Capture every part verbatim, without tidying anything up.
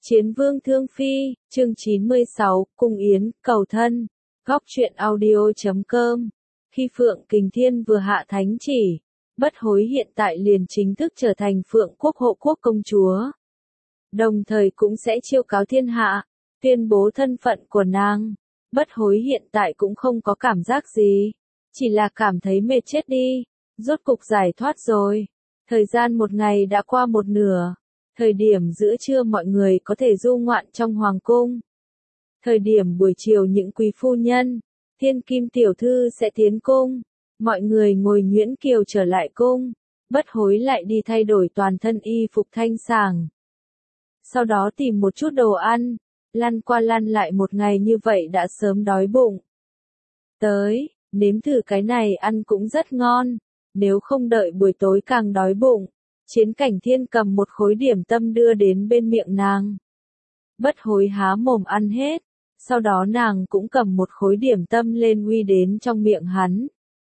Chiến vương thương phi, chương chín mươi sáu, Cung Yến, cầu thân. Góc truyện audio chấm com. Khi Phượng Kình Thiên vừa hạ thánh chỉ, Bất Hối hiện tại liền chính thức trở thành Phượng Quốc hộ quốc công chúa. Đồng thời cũng sẽ chiêu cáo thiên hạ, tuyên bố thân phận của nàng. Bất Hối hiện tại cũng không có cảm giác gì, chỉ là cảm thấy mệt chết đi, rốt cục giải thoát rồi. Thời gian một ngày đã qua một nửa. Thời điểm giữa trưa mọi người có thể du ngoạn trong hoàng cung. Thời điểm buổi chiều những quý phu nhân, thiên kim tiểu thư sẽ tiến cung. Mọi người ngồi nhuyễn kiều trở lại cung. Bất Hối lại đi thay đổi toàn thân y phục thanh sảng. Sau đó tìm một chút đồ ăn, lăn qua lăn lại một ngày như vậy đã sớm đói bụng. Tới, nếm thử cái này ăn cũng rất ngon, nếu không đợi buổi tối càng đói bụng. Chiến Cảnh Thiên cầm một khối điểm tâm đưa đến bên miệng nàng. Bất Hối há mồm ăn hết, sau đó nàng cũng cầm một khối điểm tâm lên uy đến trong miệng hắn.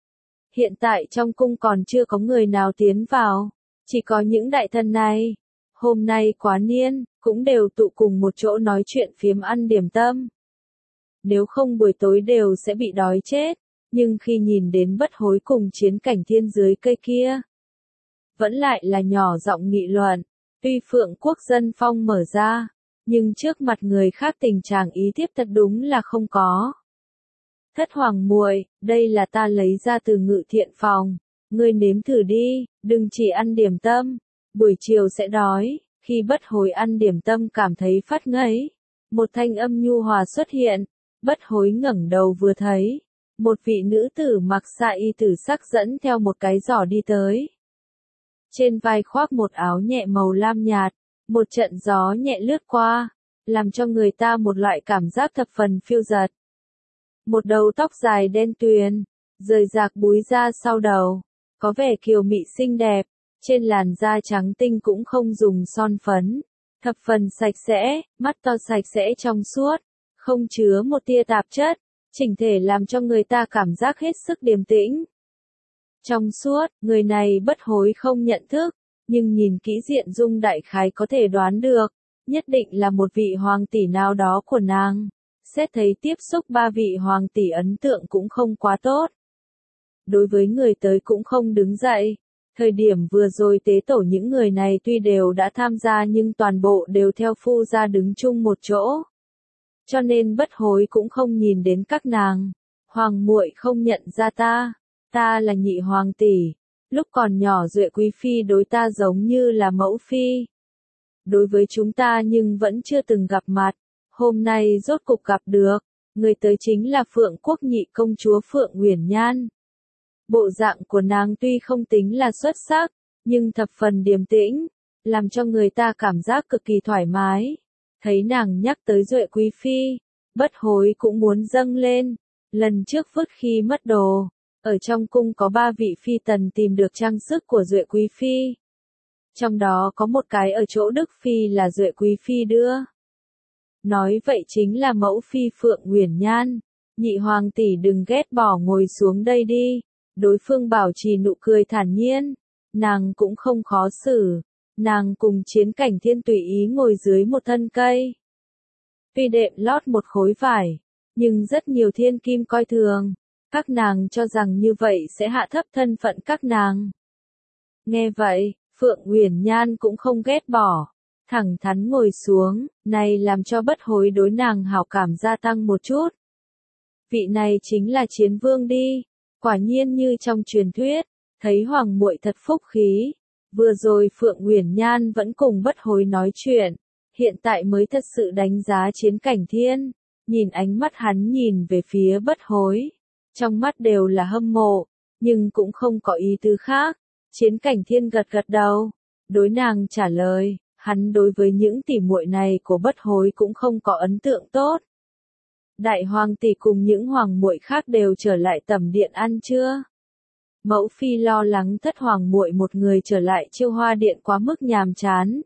Hiện tại trong cung còn chưa có người nào tiến vào, chỉ có những đại thần này. Hôm nay quá niên, cũng đều tụ cùng một chỗ nói chuyện phiếm ăn điểm tâm. Nếu không buổi tối đều sẽ bị đói chết, nhưng khi nhìn đến Bất Hối cùng Chiến Cảnh Thiên dưới cây kia, vẫn lại là nhỏ giọng nghị luận. Tuy Phượng Quốc dân phong mở ra, nhưng trước mặt người khác tình trạng ý tiếp thật đúng là không có. Thất hoàng muội, đây là ta lấy ra từ ngự thiện phòng, ngươi nếm thử đi, đừng chỉ ăn điểm tâm, buổi chiều sẽ đói. Khi Bất Hối ăn điểm tâm cảm thấy phát ngấy, một thanh âm nhu hòa xuất hiện. Bất Hối ngẩng đầu vừa thấy, một vị nữ tử mặc sa y tử sắc dẫn theo một cái giỏ đi tới. Trên vai khoác một áo nhẹ màu lam nhạt, một trận gió nhẹ lướt qua, làm cho người ta một loại cảm giác thập phần phiêu dật. Một đầu tóc dài đen tuyền, rời rạc búi ra sau đầu, có vẻ kiều mị xinh đẹp, trên làn da trắng tinh cũng không dùng son phấn, thập phần sạch sẽ, mắt to sạch sẽ trong suốt, không chứa một tia tạp chất, chỉnh thể làm cho người ta cảm giác hết sức điềm tĩnh. Trong suốt, người này Bất Hối không nhận thức, nhưng nhìn kỹ diện dung đại khái có thể đoán được, nhất định là một vị hoàng tỷ nào đó của nàng. Xét thấy tiếp xúc ba vị hoàng tỷ ấn tượng cũng không quá tốt. Đối với người tới cũng không đứng dậy. Thời điểm vừa rồi tế tổ những người này tuy đều đã tham gia nhưng toàn bộ đều theo phu gia đứng chung một chỗ. Cho nên Bất Hối cũng không nhìn đến các nàng. Hoàng muội không nhận ra ta. Ta là nhị hoàng tỷ, lúc còn nhỏ Duệ quý phi đối ta giống như là mẫu phi. Đối với chúng ta nhưng vẫn chưa từng gặp mặt, hôm nay rốt cục gặp được, người tới chính là Phượng Quốc nhị công chúa Phượng Uyển Nhan. Bộ dạng của nàng tuy không tính là xuất sắc, nhưng thập phần điềm tĩnh, làm cho người ta cảm giác cực kỳ thoải mái. Thấy nàng nhắc tới Duệ quý phi, Bất Hối cũng muốn dâng lên, lần trước vứt khi mất đồ. Ở trong cung có ba vị phi tần tìm được trang sức của Duệ quý phi. Trong đó có một cái ở chỗ Đức phi là Duệ quý phi đưa. Nói vậy chính là mẫu phi Phượng Uyển Nhan. Nhị hoàng tỷ đừng ghét bỏ, ngồi xuống đây đi. Đối phương bảo trì nụ cười thản nhiên. Nàng cũng không khó xử. Nàng cùng Chiến Cảnh Thiên tùy ý ngồi dưới một thân cây. Tuy đệm lót một khối vải, nhưng rất nhiều thiên kim coi thường. Các nàng cho rằng như vậy sẽ hạ thấp thân phận các nàng. Nghe vậy, Phượng Uyển Nhan cũng không ghét bỏ, thẳng thắn ngồi xuống, này làm cho Bất Hối đối nàng hảo cảm gia tăng một chút. Vị này chính là Chiến Vương đi, quả nhiên như trong truyền thuyết, thấy hoàng muội thật phúc khí. Vừa rồi Phượng Uyển Nhan vẫn cùng Bất Hối nói chuyện, hiện tại mới thật sự đánh giá Chiến Cảnh Thiên, nhìn ánh mắt hắn nhìn về phía Bất Hối. Trong mắt đều là hâm mộ, nhưng cũng không có ý tứ khác. Chiến Cảnh Thiên gật gật đầu, đối nàng trả lời, hắn đối với những tỉ muội này của Bất Hối cũng không có ấn tượng tốt. Đại hoàng tỷ cùng những hoàng muội khác đều trở lại tẩm điện ăn chưa? Mẫu phi lo lắng thất hoàng muội một người trở lại Chiêu Hoa điện quá mức nhàm chán.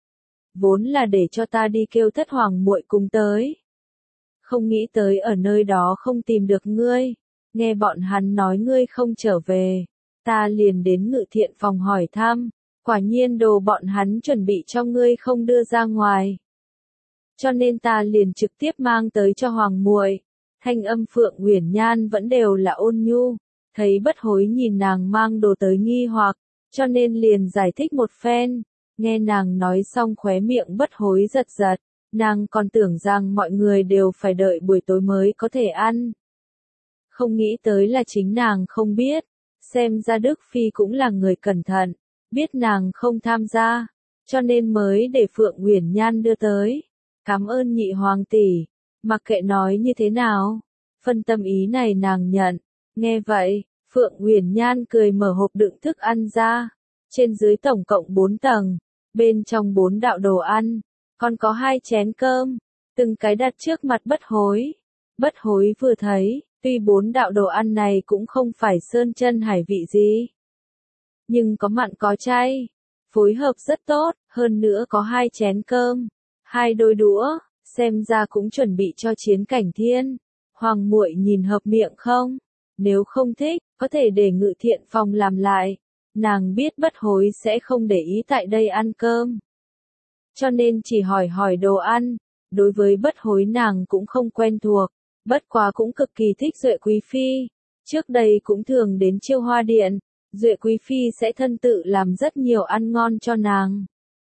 Vốn là để cho ta đi kêu thất hoàng muội cùng tới. Không nghĩ tới ở nơi đó không tìm được ngươi. Nghe bọn hắn nói ngươi không trở về, ta liền đến ngự thiện phòng hỏi thăm, quả nhiên đồ bọn hắn chuẩn bị cho ngươi không đưa ra ngoài. cho nên ta liền trực tiếp mang tới cho hoàng muội. Thanh âm Phượng Uyển Nhan vẫn đều là ôn nhu, thấy Bất Hối nhìn nàng mang đồ tới nghi hoặc, cho nên liền giải thích một phen. Nghe nàng nói xong khóe miệng Bất Hối giật giật, nàng còn tưởng rằng mọi người đều phải đợi buổi tối mới có thể ăn. Không nghĩ tới là chính nàng không biết, xem ra Đức Phi cũng là người cẩn thận, biết nàng không tham gia, cho nên mới để Phượng Uyển Nhan đưa tới. Cảm ơn nhị hoàng tỷ, mặc kệ nói như thế nào, phân tâm ý này nàng nhận. Nghe vậy, Phượng Uyển Nhan cười mở hộp đựng thức ăn ra, trên dưới tổng cộng bốn tầng, bên trong bốn đạo đồ ăn, còn có hai chén cơm, từng cái đặt trước mặt Bất Hối. Bất Hối vừa thấy, tuy bốn đạo đồ ăn này cũng không phải sơn chân hải vị gì, nhưng có mặn có chay, phối hợp rất tốt, hơn nữa có hai chén cơm, hai đôi đũa, xem ra cũng chuẩn bị cho Chiến Cảnh Thiên. Hoàng muội nhìn hợp miệng không? Nếu không thích, có thể để Ngự Thiện Phòng làm lại. Nàng biết Bất Hối sẽ không để ý tại đây ăn cơm, cho nên chỉ hỏi hỏi đồ ăn. Đối với Bất Hối nàng cũng không quen thuộc, bất quá cũng cực kỳ thích Duệ Quý Phi. Trước đây cũng thường đến Chiêu Hoa Điện, Duệ Quý Phi sẽ thân tự làm rất nhiều ăn ngon cho nàng.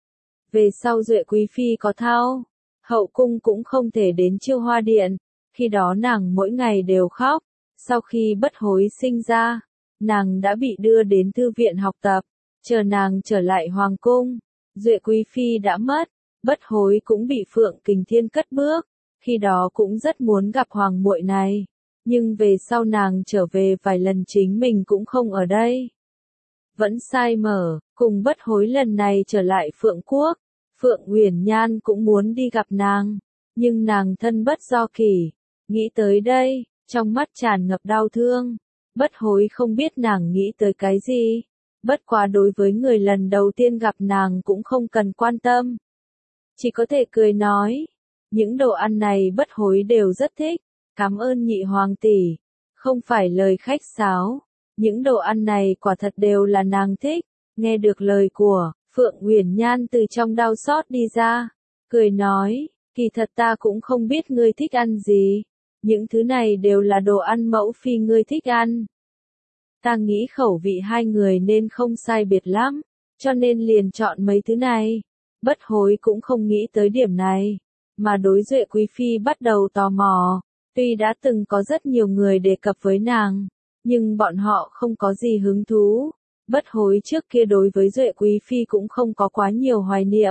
Về sau Duệ Quý Phi có thao, hậu cung cũng không thể đến Chiêu Hoa Điện, khi đó nàng mỗi ngày đều khóc. Sau khi Bất Hối sinh ra, nàng đã bị đưa đến thư viện học tập, chờ nàng trở lại hoàng cung, Duệ Quý Phi đã mất, Bất Hối cũng bị Phượng Kình Thiên cất bước, khi đó cũng rất muốn gặp hoàng muội này, nhưng về sau nàng trở về vài lần chính mình cũng không ở đây. Vẫn sai mở, cùng Bất Hối lần này trở lại Phượng Quốc, Phượng Uyển Nhan cũng muốn đi gặp nàng, nhưng nàng thân bất do kỷ, nghĩ tới đây, trong mắt tràn ngập đau thương. Bất Hối không biết nàng nghĩ tới cái gì, bất quá đối với người lần đầu tiên gặp nàng cũng không cần quan tâm, chỉ có thể cười nói, những đồ ăn này Bất Hối đều rất thích, cảm ơn nhị hoàng tỷ, không phải lời khách sáo, những đồ ăn này quả thật đều là nàng thích. Nghe được lời của Phượng Uyển Nhan từ trong đau xót đi ra, cười nói, kỳ thật ta cũng không biết ngươi thích ăn gì, những thứ này đều là đồ ăn mẫu phi ngươi thích ăn. Ta nghĩ khẩu vị hai người nên không sai biệt lắm, cho nên liền chọn mấy thứ này. Bất Hối cũng không nghĩ tới điểm này, mà đối Duệ Quý Phi bắt đầu tò mò, tuy đã từng có rất nhiều người đề cập với nàng, nhưng bọn họ không có gì hứng thú. Bất Hối trước kia đối với Duệ Quý Phi cũng không có quá nhiều hoài niệm,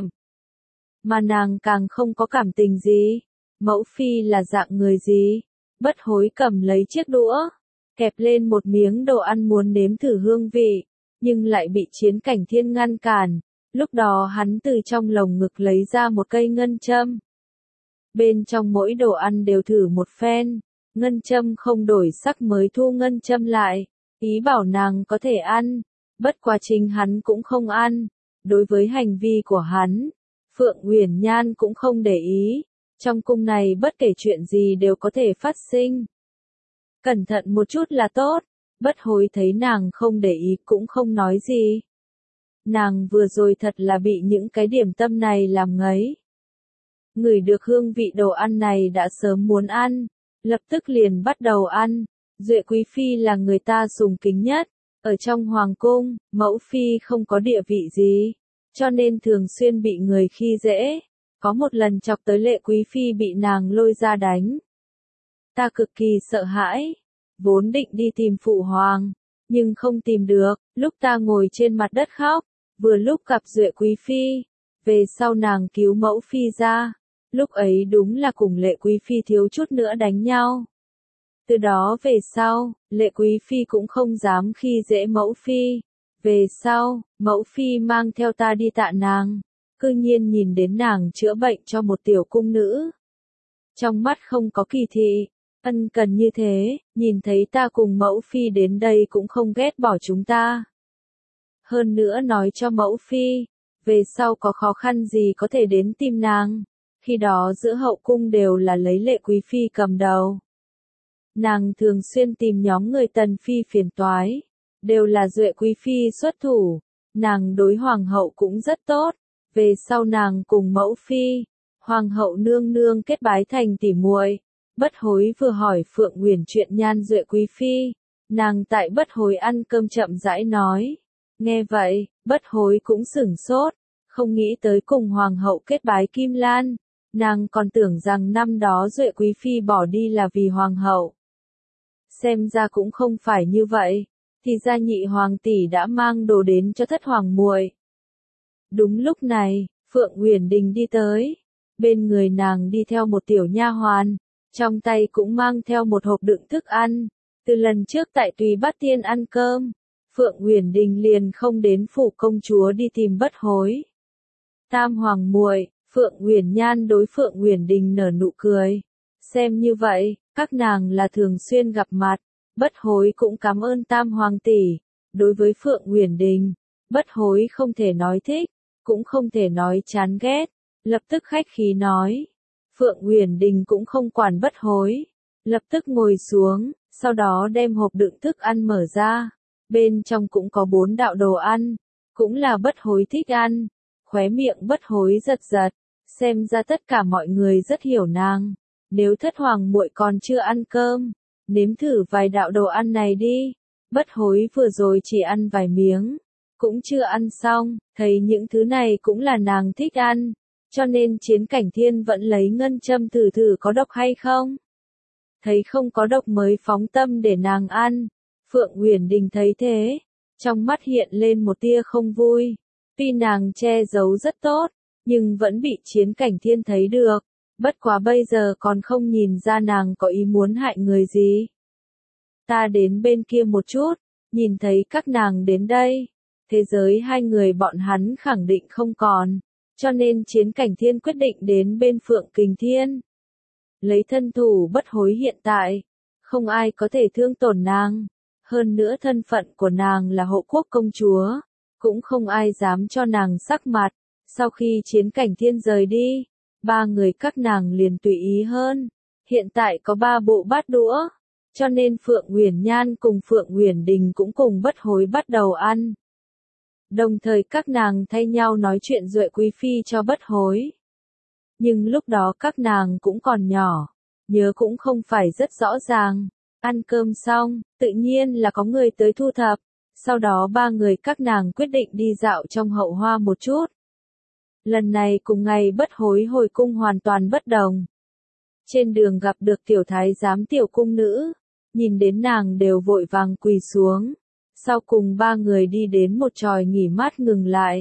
mà nàng càng không có cảm tình gì. Mẫu Phi là dạng người gì? Bất Hối cầm lấy chiếc đũa, kẹp lên một miếng đồ ăn muốn nếm thử hương vị, nhưng lại bị Chiến Cảnh Thiên ngăn cản. Lúc đó hắn từ trong lồng ngực lấy ra một cây ngân châm. Bên trong mỗi đồ ăn đều thử một phen, ngân châm không đổi sắc mới thu ngân châm lại, ý bảo nàng có thể ăn, bất quá chính hắn cũng không ăn. Đối với hành vi của hắn, Phượng Uyển Nhan cũng không để ý, trong cung này bất kể chuyện gì đều có thể phát sinh. Cẩn thận một chút là tốt. Bất Hối thấy nàng không để ý cũng không nói gì. Nàng vừa rồi thật là bị những cái điểm tâm này làm ngấy. Ngửi được hương vị đồ ăn này đã sớm muốn ăn, lập tức liền bắt đầu ăn. Duệ Quý Phi là người ta sùng kính nhất, ở trong hoàng cung, mẫu phi không có địa vị gì, cho nên thường xuyên bị người khi dễ. Có một lần chọc tới Lệ Quý Phi bị nàng lôi ra đánh. Ta cực kỳ sợ hãi, vốn định đi tìm phụ hoàng, nhưng không tìm được. Lúc ta ngồi trên mặt đất khóc, vừa lúc gặp Duệ Quý Phi, về sau nàng cứu mẫu phi ra, lúc ấy đúng là cùng Lệ Quý Phi thiếu chút nữa đánh nhau. Từ đó về sau, Lệ Quý Phi cũng không dám khi dễ mẫu phi. Về sau, mẫu phi mang theo ta đi tạ nàng, cư nhiên nhìn đến nàng chữa bệnh cho một tiểu cung nữ. Trong mắt không có kỳ thị, ân cần như thế, nhìn thấy ta cùng mẫu phi đến đây cũng không ghét bỏ chúng ta. Hơn nữa nói cho mẫu phi, về sau có khó khăn gì có thể đến tìm nàng, khi đó giữa hậu cung đều là lấy Lệ Quý Phi cầm đầu. Nàng thường xuyên tìm nhóm người Tần Phi phiền toái, đều là Duệ Quý Phi xuất thủ, nàng đối hoàng hậu cũng rất tốt, về sau nàng cùng mẫu phi, Hoàng hậu nương nương kết bái thành tỷ muội. Bất Hối vừa hỏi Phượng Uyển chuyện Nhan Duệ quý phi, nàng tại Bất Hối ăn cơm chậm rãi nói. Nghe vậy, Bất Hối cũng sửng sốt, không nghĩ tới cùng Hoàng hậu kết bái Kim Lan, nàng còn tưởng rằng năm đó Duệ quý phi bỏ đi là vì Hoàng hậu. Xem ra cũng không phải như vậy, thì ra nhị hoàng tỷ đã mang đồ đến cho thất hoàng muội. Đúng lúc này, Phượng Uyển Đình đi tới, bên người nàng đi theo một tiểu nha hoàn, trong tay cũng mang theo một hộp đựng thức ăn. Từ lần trước tại Tùy Bát Tiên ăn cơm, Phượng Uyển Đình liền không đến phủ công chúa đi tìm Bất Hối. Tam hoàng muội, Phượng Uyển Nhan đối Phượng Uyển Đình nở nụ cười. Xem như vậy, các nàng là thường xuyên gặp mặt. Bất Hối cũng cảm ơn Tam hoàng tỷ. Đối với Phượng Uyển Đình, Bất Hối không thể nói thích, cũng không thể nói chán ghét, lập tức khách khí nói. Phượng Uyển Đình cũng không quản Bất Hối, lập tức ngồi xuống, sau đó đem hộp đựng thức ăn mở ra. Bên trong cũng có bốn đạo đồ ăn, cũng là Bất Hối thích ăn. Khóe miệng Bất Hối giật giật, xem ra tất cả mọi người rất hiểu nàng. Nếu thất hoàng muội còn chưa ăn cơm, nếm thử vài đạo đồ ăn này đi. Bất Hối vừa rồi chỉ ăn vài miếng, cũng chưa ăn xong, thấy những thứ này cũng là nàng thích ăn, cho nên Chiến Cảnh Thiên vẫn lấy ngân châm thử thử có độc hay không. Thấy không có độc mới phóng tâm để nàng ăn. Phượng Uyển Đình thấy thế, trong mắt hiện lên một tia không vui. Tuy nàng che giấu rất tốt, nhưng vẫn bị Chiến Cảnh Thiên thấy được. Bất quá bây giờ còn không nhìn ra nàng có ý muốn hại người gì. Ta đến bên kia một chút, nhìn thấy các nàng đến đây. Thế giới hai người bọn hắn khẳng định không còn, cho nên Chiến Cảnh Thiên quyết định đến bên Phượng Kình Thiên. Lấy thân thủ Bất Hối hiện tại, không ai có thể thương tổn nàng. Hơn nữa thân phận của nàng là hộ quốc công chúa, cũng không ai dám cho nàng sắc mặt. Sau khi Chiến Cảnh Thiên rời đi, ba người các nàng liền tùy ý hơn. Hiện tại có ba bộ bát đũa, cho nên Phượng Uyển Nhan cùng Phượng Uyển Đình cũng cùng Bất Hối bắt đầu ăn. Đồng thời các nàng thay nhau nói chuyện Duệ quý phi cho Bất Hối. Nhưng lúc đó các nàng cũng còn nhỏ, nhớ cũng không phải rất rõ ràng. Ăn cơm xong, tự nhiên là có người tới thu thập. Sau đó ba người các nàng quyết định đi dạo trong hậu hoa một chút. Lần này cùng ngày Bất Hối hồi cung hoàn toàn bất đồng. Trên đường gặp được tiểu thái giám tiểu cung nữ, nhìn đến nàng đều vội vàng quỳ xuống. Sau cùng ba người đi đến một chòi nghỉ mát ngừng lại.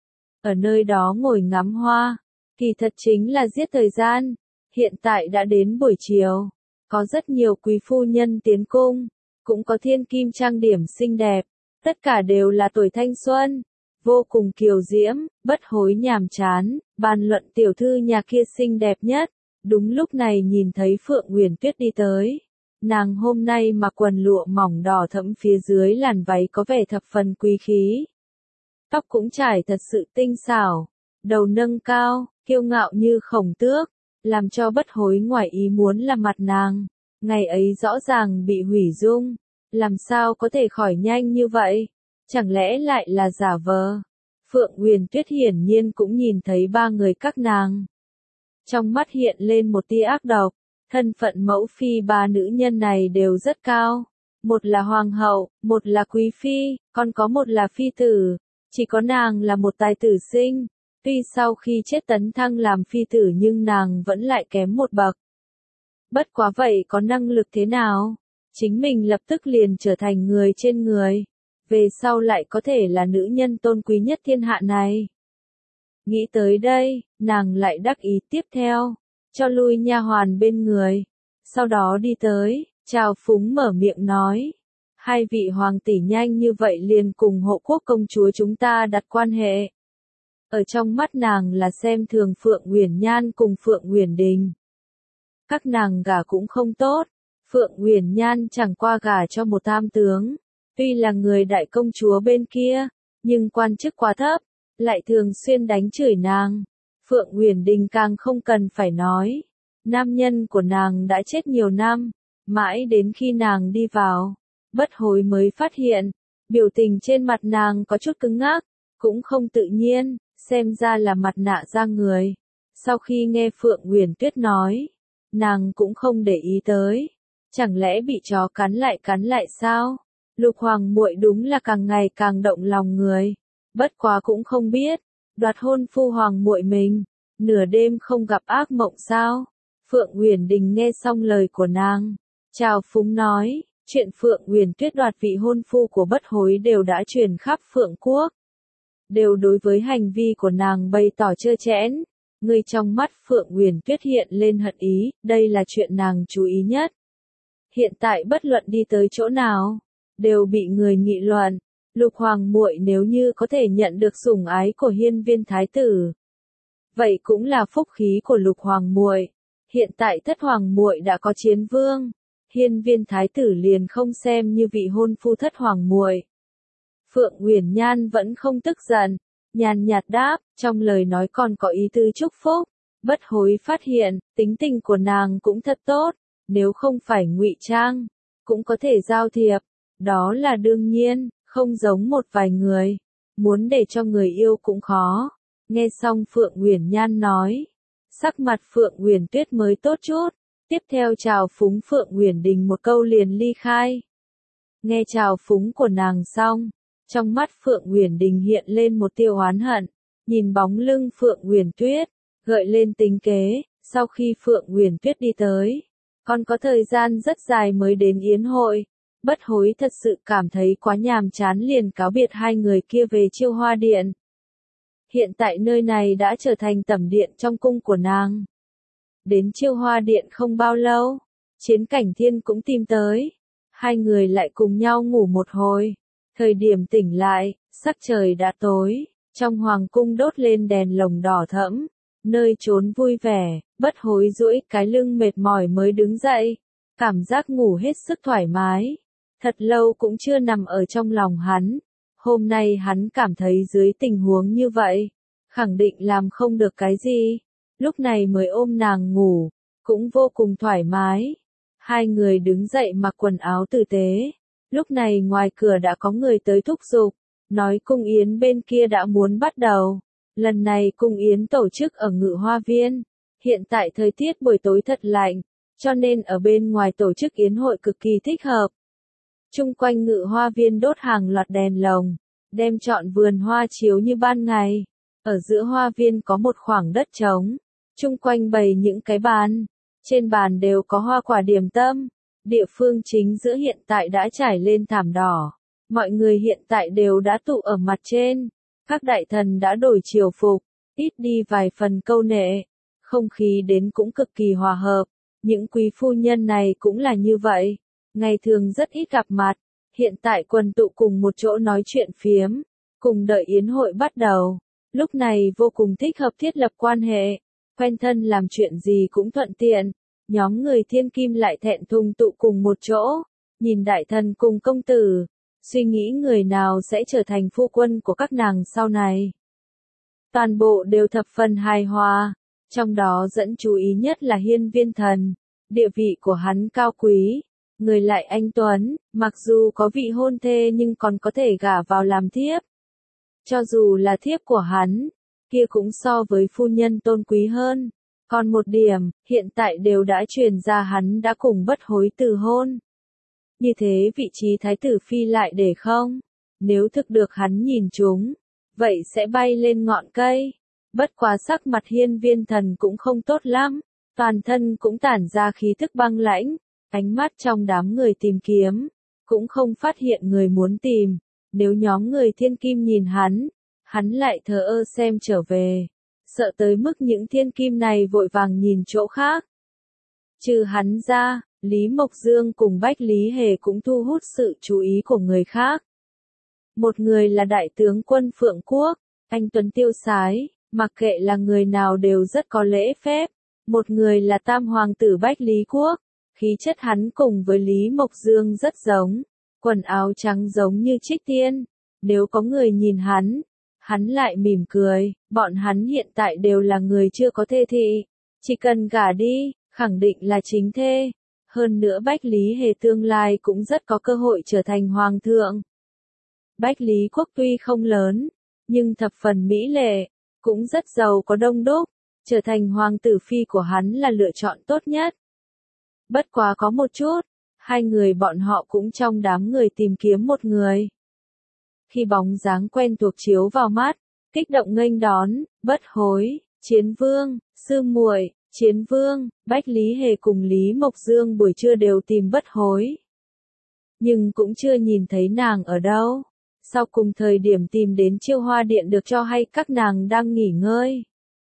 Ở nơi đó ngồi ngắm hoa, kỳ thật chính là giết thời gian. Hiện tại đã đến buổi chiều, có rất nhiều quý phu nhân tiến cung, cũng có thiên kim trang điểm xinh đẹp, tất cả đều là tuổi thanh xuân, vô cùng kiều diễm. Bất Hối nhàm chán, bàn luận tiểu thư nhà kia xinh đẹp nhất. Đúng lúc này nhìn thấy Phượng Uyển Tuyết đi tới. Nàng hôm nay mặc quần lụa mỏng đỏ thẫm, phía dưới làn váy có vẻ thập phần quý khí. Tóc cũng trải thật sự tinh xảo, đầu nâng cao, kiêu ngạo như khổng tước, làm cho Bất Hối ngoài ý muốn là mặt nàng. Ngày ấy rõ ràng bị hủy dung, làm sao có thể khỏi nhanh như vậy? Chẳng lẽ lại là giả vờ? Phượng Uyển Tuyết hiển nhiên cũng nhìn thấy ba người các nàng. Trong mắt hiện lên một tia ác độc. Thân phận mẫu phi ba nữ nhân này đều rất cao. Một là hoàng hậu, một là quý phi, còn có một là phi tử. Chỉ có nàng là một tài tử sinh. Tuy sau khi chết tấn thăng làm phi tử nhưng nàng vẫn lại kém một bậc. Bất quá vậy có năng lực thế nào? Chính mình lập tức liền trở thành người trên người. Về sau lại có thể là nữ nhân tôn quý nhất thiên hạ này. Nghĩ tới đây, nàng lại đắc ý tiếp theo, cho lui nha hoàn bên người. Sau đó đi tới, chào phúng mở miệng nói. Hai vị hoàng tỷ nhanh như vậy liền cùng hộ quốc công chúa chúng ta đặt quan hệ. Ở trong mắt nàng là xem thường Phượng Uyển Nhan cùng Phượng Uyển Đình. Các nàng gả cũng không tốt. Phượng Uyển Nhan chẳng qua gả cho một tam tướng. Tuy là người đại công chúa bên kia, nhưng quan chức quá thấp, lại thường xuyên đánh chửi nàng. Phượng Uyển Đình càng không cần phải nói. Nam nhân của nàng đã chết nhiều năm, mãi đến khi nàng đi vào, Bất Hối mới phát hiện, biểu tình trên mặt nàng có chút cứng ngắc, cũng không tự nhiên, xem ra là mặt nạ da người. Sau khi nghe Phượng Uyển Tuyết nói, nàng cũng không để ý tới. Chẳng lẽ bị chó cắn lại cắn lại sao? Lục Hoàng muội đúng là càng ngày càng động lòng người. Bất quá cũng không biết, đoạt hôn phu hoàng muội mình, nửa đêm không gặp ác mộng sao? Phượng Uyển Đình nghe xong lời của nàng, chào phúng nói, chuyện Phượng Uyển Tuyết đoạt vị hôn phu của Bất Hối đều đã truyền khắp Phượng Quốc. Đều đối với hành vi của nàng bày tỏ trơ trẽn. Người trong mắt Phượng Uyển Tuyết hiện lên hận ý, đây là chuyện nàng chú ý nhất. Hiện tại bất luận đi tới chỗ nào, đều bị người nghị luận. Lục Hoàng muội nếu như có thể nhận được sủng ái của Hiên Viên thái tử, vậy cũng là phúc khí của Lục Hoàng muội. Hiện tại Thất Hoàng muội đã có chiến vương, Hiên Viên thái tử liền không xem như vị hôn phu Thất Hoàng muội. Phượng Uyển Nhan vẫn không tức giận, nhàn nhạt đáp, trong lời nói còn có ý tứ chúc phúc. Bất Hối phát hiện, tính tình của nàng cũng thật tốt, nếu không phải ngụy trang, cũng có thể giao thiệp, đó là đương nhiên, không giống một vài người, muốn để cho người yêu cũng khó. Nghe xong Phượng Uyển Nhan nói, sắc mặt Phượng Uyển Tuyết mới tốt chút, tiếp theo chào phúng Phượng Uyển Đình một câu liền ly khai. Nghe chào phúng của nàng xong, trong mắt Phượng Uyển Đình hiện lên một tia oán hận, nhìn bóng lưng Phượng Uyển Tuyết, gợi lên tính kế, sau khi Phượng Uyển Tuyết đi tới, còn có thời gian rất dài mới đến yến hội. Bất Hối thật sự cảm thấy quá nhàm chán liền cáo biệt hai người kia về Chiêu Hoa Điện. Hiện tại nơi này đã trở thành tẩm điện trong cung của nàng. Đến Chiêu Hoa Điện không bao lâu, Chiến Cảnh Thiên cũng tìm tới. Hai người lại cùng nhau ngủ một hồi. Thời điểm tỉnh lại, sắc trời đã tối, trong hoàng cung đốt lên đèn lồng đỏ thẫm, nơi trốn vui vẻ. Bất Hối duỗi cái lưng mệt mỏi mới đứng dậy, cảm giác ngủ hết sức thoải mái. Thật lâu cũng chưa nằm ở trong lòng hắn. Hôm nay hắn cảm thấy dưới tình huống như vậy, khẳng định làm không được cái gì. Lúc này mới ôm nàng ngủ, cũng vô cùng thoải mái. Hai người đứng dậy mặc quần áo tử tế. Lúc này ngoài cửa đã có người tới thúc giục, nói cung yến bên kia đã muốn bắt đầu. Lần này cung yến tổ chức ở Ngự Hoa Viên. Hiện tại thời tiết buổi tối thật lạnh, cho nên ở bên ngoài tổ chức yến hội cực kỳ thích hợp. Chung quanh Ngự Hoa Viên đốt hàng loạt đèn lồng, đem trọn vườn hoa chiếu như ban ngày. Ở giữa hoa viên có một khoảng đất trống, chung quanh bày những cái bàn, trên bàn đều có hoa quả điểm tâm. Địa phương chính giữa hiện tại đã trải lên thảm đỏ, mọi người hiện tại đều đã tụ ở mặt trên. Các đại thần đã đổi triều phục, ít đi vài phần câu nệ, không khí đến cũng cực kỳ hòa hợp. Những quý phu nhân này cũng là như vậy. Ngày thường rất ít gặp mặt, hiện tại quần tụ cùng một chỗ nói chuyện phiếm, cùng đợi yến hội bắt đầu. Lúc này vô cùng thích hợp thiết lập quan hệ, quen thân làm chuyện gì cũng thuận tiện. Nhóm người thiên kim lại thẹn thùng tụ cùng một chỗ, nhìn đại thần cùng công tử, suy nghĩ người nào sẽ trở thành phu quân của các nàng sau này. Toàn bộ đều thập phần hài hòa, trong đó dẫn chú ý nhất là Hiên Viên Thần, địa vị của hắn cao quý. Người lại anh tuấn, mặc dù có vị hôn thê nhưng còn có thể gả vào làm thiếp. Cho dù là thiếp của hắn, kia cũng so với phu nhân tôn quý hơn. Còn một điểm, hiện tại đều đã truyền ra hắn đã cùng Bất Hối từ hôn. Như thế vị trí thái tử phi lại để không? Nếu thực được hắn nhìn chúng, vậy sẽ bay lên ngọn cây. Bất quá sắc mặt Hiên Viên Thần cũng không tốt lắm, toàn thân cũng tản ra khí thức băng lãnh. Ánh mắt trong đám người tìm kiếm, cũng không phát hiện người muốn tìm. Nếu nhóm người thiên kim nhìn hắn, hắn lại thờ ơ xem trở về. Sợ tới mức những thiên kim này vội vàng nhìn chỗ khác. Trừ hắn ra, Lý Mộc Dương cùng Bách Lý Hề cũng thu hút sự chú ý của người khác. Một người là đại tướng quân Phượng Quốc, anh tuấn tiêu sái, mặc kệ là người nào đều rất có lễ phép. Một người là tam hoàng tử Bách Lý Quốc. Khí chất hắn cùng với Lý Mộc Dương rất giống, quần áo trắng giống như trích tiên. Nếu có người nhìn hắn, hắn lại mỉm cười. Bọn hắn hiện tại đều là người chưa có thê thị, chỉ cần gả đi, khẳng định là chính thê. Hơn nữa Bách Lý Hề tương lai cũng rất có cơ hội trở thành hoàng thượng. Bách Lý Quốc tuy không lớn, nhưng thập phần mỹ lệ, cũng rất giàu có đông đúc. trở thành hoàng tử phi của hắn là lựa chọn tốt nhất. Bất quá có một chút, hai người bọn họ cũng trong đám người tìm kiếm một người. Khi bóng dáng quen thuộc chiếu vào mắt, kích động nghênh đón, Bất Hối, Chiến Vương, sư muội, Chiến Vương, Bách Lý Hề cùng Lý Mộc Dương buổi trưa đều tìm Bất Hối. Nhưng cũng chưa nhìn thấy nàng ở đâu. Sau cùng thời điểm tìm đến Chiêu Hoa Điện được cho hay các nàng đang nghỉ ngơi.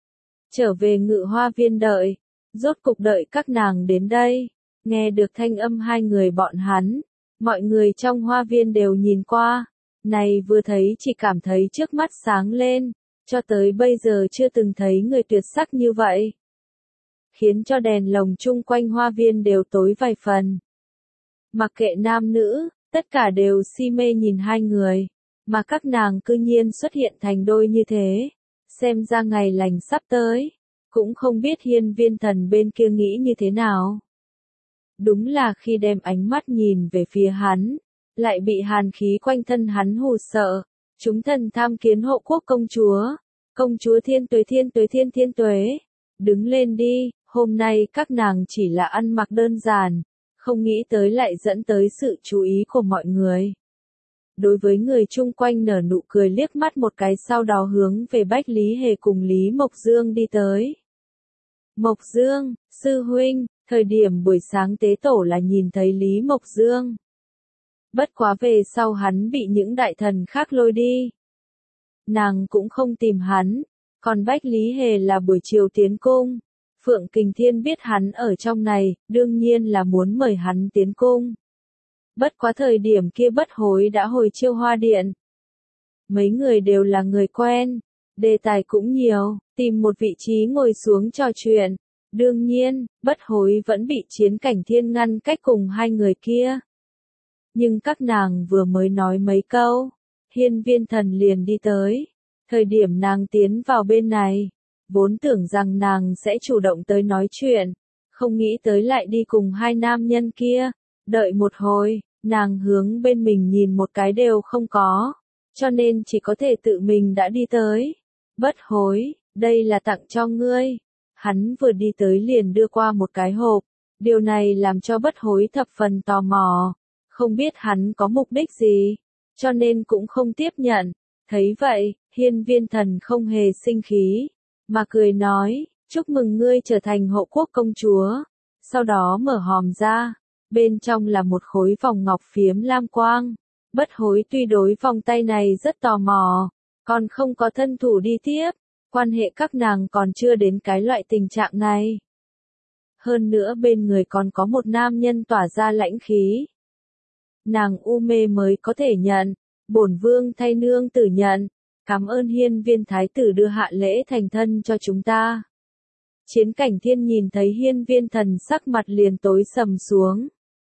Trở về Ngự Hoa Viên đợi, rốt cục đợi các nàng đến đây, nghe được thanh âm hai người bọn hắn, mọi người trong hoa viên đều nhìn qua, này vừa thấy chỉ cảm thấy trước mắt sáng lên, cho tới bây giờ chưa từng thấy người tuyệt sắc như vậy. Khiến cho đèn lồng chung quanh hoa viên đều tối vài phần. Mặc kệ nam nữ, tất cả đều si mê nhìn hai người, mà các nàng cư nhiên xuất hiện thành đôi như thế, xem ra ngày lành sắp tới, cũng không biết Hiên Viên Thần bên kia nghĩ như thế nào. Đúng là khi đem ánh mắt nhìn về phía hắn, lại bị hàn khí quanh thân hắn hù sợ, chúng thần tham kiến Hộ Quốc công chúa, công chúa Thiên Tuế Thiên Tuế Thiên Thiên Tuế, đứng lên đi, hôm nay các nàng chỉ là ăn mặc đơn giản, không nghĩ tới lại dẫn tới sự chú ý của mọi người. Đối với người chung quanh nở nụ cười liếc mắt một cái sau đó hướng về Bách Lý Hề cùng Lý Mộc Dương đi tới. Mộc Dương, sư huynh, thời điểm buổi sáng tế tổ là nhìn thấy Lý Mộc Dương. Bất quá về sau hắn bị những đại thần khác lôi đi. Nàng cũng không tìm hắn, còn Bách Lý Hề là buổi chiều tiến cung. Phượng Kình Thiên biết hắn ở trong này, đương nhiên là muốn mời hắn tiến cung. Bất quá thời điểm kia Bất Hối đã hồi Chiêu Hoa Điện. Mấy người đều là người quen, đề tài cũng nhiều, tìm một vị trí ngồi xuống trò chuyện. Đương nhiên, Bất Hối vẫn bị Chiến Cảnh Thiên ngăn cách cùng hai người kia. Nhưng các nàng vừa mới nói mấy câu, Hiên Viên Thần liền đi tới. Thời điểm nàng tiến vào bên này, vốn tưởng rằng nàng sẽ chủ động tới nói chuyện, không nghĩ tới lại đi cùng hai nam nhân kia. Đợi một hồi, nàng hướng bên mình nhìn một cái đều không có, cho nên chỉ có thể tự mình đã đi tới. Bất Hối, đây là tặng cho ngươi. Hắn vừa đi tới liền đưa qua một cái hộp, điều này làm cho Bất Hối thập phần tò mò, không biết hắn có mục đích gì, cho nên cũng không tiếp nhận. Thấy vậy, Hiên Viên Thần không hề sinh khí, mà cười nói, chúc mừng ngươi trở thành Hộ Quốc công chúa. Sau đó mở hòm ra, bên trong là một khối vòng ngọc phiếm lam quang. Bất Hối tuy đối vòng tay này rất tò mò, còn không có thân thủ đi tiếp, quan hệ các nàng còn chưa đến cái loại tình trạng này. Hơn nữa bên người còn có một nam nhân tỏa ra lãnh khí. Nàng u mê mới có thể nhận, bổn vương thay nương tử nhận, cảm ơn Hiên Viên Thái tử đưa hạ lễ thành thân cho chúng ta. Chiến Cảnh Thiên nhìn thấy Hiên Viên Thần sắc mặt liền tối sầm xuống.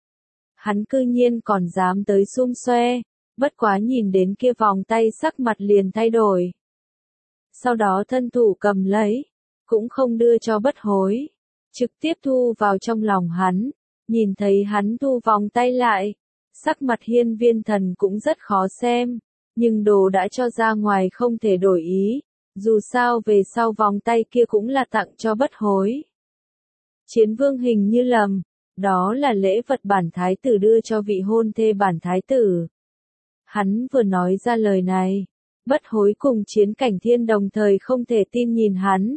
Hắn cư nhiên còn dám tới xum xoe, bất quá nhìn đến kia vòng tay sắc mặt liền thay đổi. Sau đó thân thủ cầm lấy, cũng không đưa cho Bất Hối, trực tiếp thu vào trong lòng hắn, nhìn thấy hắn thu vòng tay lại, sắc mặt Hiên Viên Thần cũng rất khó xem, nhưng đồ đã cho ra ngoài không thể đổi ý, dù sao về sau vòng tay kia cũng là tặng cho Bất Hối. Chiến Vương hình như lầm, đó là lễ vật bản thái tử đưa cho vị hôn thê bản thái tử. Hắn vừa nói ra lời này, Bất Hối cùng Chiến Cảnh Thiên đồng thời không thể tin nhìn hắn.